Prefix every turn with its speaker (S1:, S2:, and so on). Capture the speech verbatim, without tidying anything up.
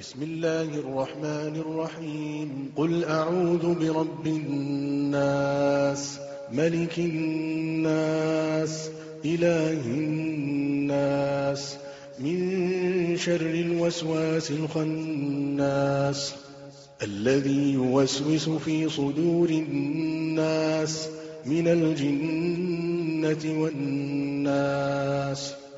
S1: بسم الله الرحمن الرحيم قل أعوذ برب الناس ملك الناس إله الناس من شر الوسواس الخناس الذي يوسوس في صدور الناس من الجنة والناس.